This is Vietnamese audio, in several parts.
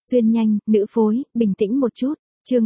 Xuyên nhanh, nữ phối, bình tĩnh một chút. Chương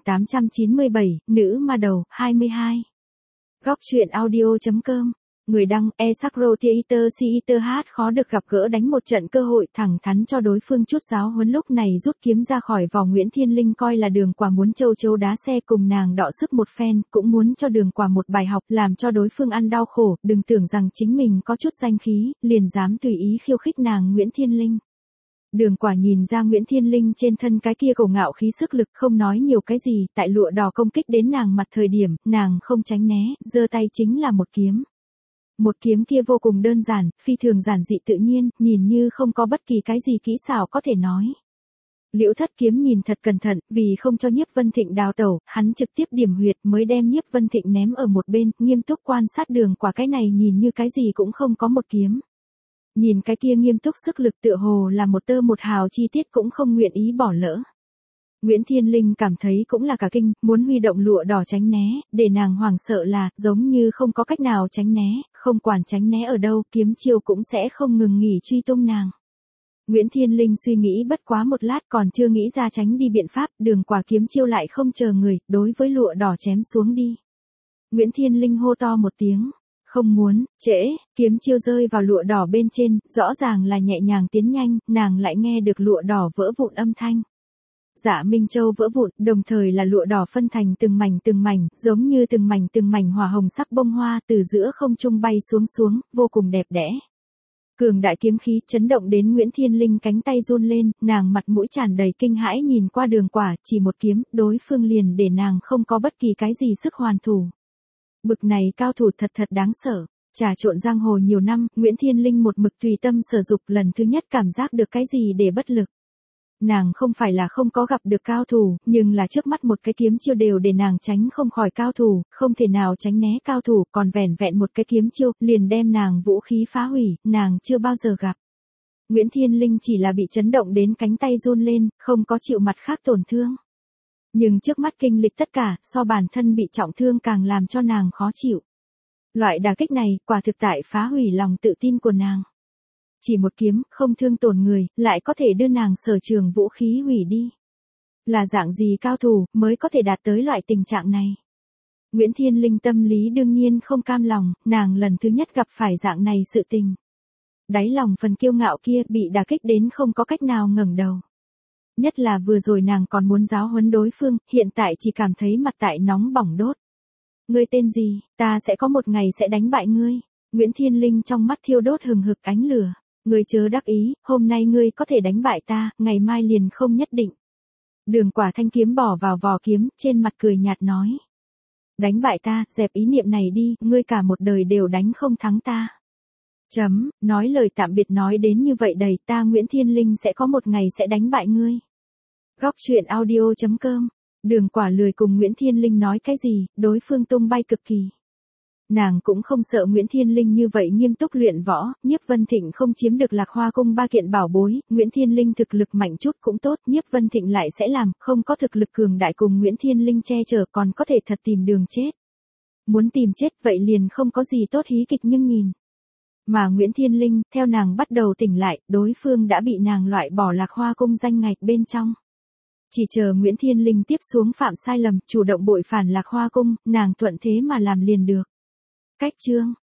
3897, nữ ma đầu, 22. Góc truyện audio.com. Người đăng, Esakro Theater hát khó được gặp gỡ đánh một trận cơ hội thẳng thắn cho đối phương chút giáo huấn, lúc này rút kiếm ra khỏi vỏ. Nguyễn Thiên Linh coi là Đường Quả muốn châu chấu đá xe cùng nàng đọ sức một phen, cũng muốn cho Đường Quả một bài học, làm cho đối phương ăn đau khổ, đừng tưởng rằng chính mình có chút danh khí, liền dám tùy ý khiêu khích nàng Nguyễn Thiên Linh. Đường Quả nhìn ra Nguyễn Thiên Linh trên thân cái kia cổ ngạo khí sức lực, không nói nhiều cái gì, tại lụa đỏ công kích đến nàng mặt thời điểm, nàng không tránh né, giơ tay chính là một kiếm. Một kiếm kia vô cùng đơn giản, phi thường giản dị tự nhiên, nhìn như không có bất kỳ cái gì kỹ xảo có thể nói. Liễu Thất Kiếm nhìn thật cẩn thận, vì không cho Nhiếp Vân Thịnh đào tẩu, hắn trực tiếp điểm huyệt mới đem Nhiếp Vân Thịnh ném ở một bên, nghiêm túc quan sát Đường Quả, cái này nhìn như cái gì cũng không có một kiếm. Nhìn cái kia nghiêm túc sức lực tựa hồ là một tơ một hào chi tiết cũng không nguyện ý bỏ lỡ. Nguyễn Thiên Linh cảm thấy cũng là cả kinh, muốn huy động lụa đỏ tránh né, để nàng hoảng sợ là, giống như không có cách nào tránh né, không quản tránh né ở đâu, kiếm chiêu cũng sẽ không ngừng nghỉ truy tung nàng. Nguyễn Thiên Linh suy nghĩ bất quá một lát còn chưa nghĩ ra tránh đi biện pháp, Đường Quả kiếm chiêu lại không chờ người, đối với lụa đỏ chém xuống đi. Nguyễn Thiên Linh hô to một tiếng. Không muốn, trễ, kiếm chiêu rơi vào lụa đỏ bên trên, rõ ràng là nhẹ nhàng tiến nhanh, nàng lại nghe được lụa đỏ vỡ vụn âm thanh. Dạ Minh Châu vỡ vụn, đồng thời là lụa đỏ phân thành từng mảnh, giống như từng mảnh hỏa hồng sắc bông hoa từ giữa không trung bay xuống, vô cùng đẹp đẽ. Cường đại kiếm khí chấn động đến Nguyễn Thiên Linh cánh tay run lên, nàng mặt mũi tràn đầy kinh hãi nhìn qua Đường Quả, chỉ một kiếm, đối phương liền để nàng không có bất kỳ cái gì sức hoàn thủ. Bực này cao thủ thật đáng sợ. Trà trộn giang hồ nhiều năm, Nguyễn Thiên Linh một mực tùy tâm sở dục, lần thứ nhất cảm giác được cái gì để bất lực. Nàng không phải là không có gặp được cao thủ, nhưng là trước mắt một cái kiếm chiêu đều để nàng tránh không khỏi cao thủ, không thể nào tránh né cao thủ, còn vẻn vẹn một cái kiếm chiêu, liền đem nàng vũ khí phá hủy, nàng chưa bao giờ gặp. Nguyễn Thiên Linh chỉ là bị chấn động đến cánh tay run lên, không có chịu mặt khác tổn thương. Nhưng trước mắt kinh lịch tất cả, so bản thân bị trọng thương càng làm cho nàng khó chịu. Loại đả kích này, quả thực tại phá hủy lòng tự tin của nàng. Chỉ một kiếm, không thương tổn người, lại có thể đưa nàng sở trường vũ khí hủy đi. Là dạng gì cao thủ, mới có thể đạt tới loại tình trạng này? Nguyễn Thiên Linh tâm lý đương nhiên không cam lòng, nàng lần thứ nhất gặp phải dạng này sự tình. Đáy lòng phần kiêu ngạo kia bị đả kích đến không có cách nào ngẩng đầu. Nhất là vừa rồi nàng còn muốn giáo huấn đối phương, hiện tại chỉ cảm thấy mặt tại nóng bỏng đốt. Ngươi tên gì, ta sẽ có một ngày sẽ đánh bại ngươi. Nguyễn Thiên Linh trong mắt thiêu đốt hừng hực ánh lửa. Ngươi chớ đắc ý, hôm nay ngươi có thể đánh bại ta, ngày mai liền không nhất định. Đường Quả thanh kiếm bỏ vào vỏ kiếm, trên mặt cười nhạt nói. Đánh bại ta, dẹp ý niệm này đi, ngươi cả một đời đều đánh không thắng ta. Nói lời tạm biệt nói đến như vậy đầy, ta Nguyễn Thiên Linh sẽ có một ngày sẽ đánh bại ngươi. Góc truyện audio.com. Đường Quả lười cùng Nguyễn Thiên Linh nói cái gì, đối phương tung bay cực kỳ. Nàng cũng không sợ Nguyễn Thiên Linh như vậy nghiêm túc luyện võ, Nhiếp Vân Thịnh không chiếm được Lạc Hoa cung 3 kiện bảo bối, Nguyễn Thiên Linh thực lực mạnh chút cũng tốt, Nhiếp Vân Thịnh lại sẽ làm, không có thực lực cường đại cùng Nguyễn Thiên Linh che chở còn có thể thật tìm đường chết. Muốn tìm chết vậy liền không có gì tốt hí kịch nhưng nhìn. Mà Nguyễn Thiên Linh, theo nàng bắt đầu tỉnh lại, đối phương đã bị nàng loại bỏ Lạc Hoa cung danh ngạch bên trong. Chỉ chờ Nguyễn Thiên Linh tiếp xuống phạm sai lầm, chủ động bội phản Lạc Hoa cung, nàng thuận thế mà làm liền được. Cách chương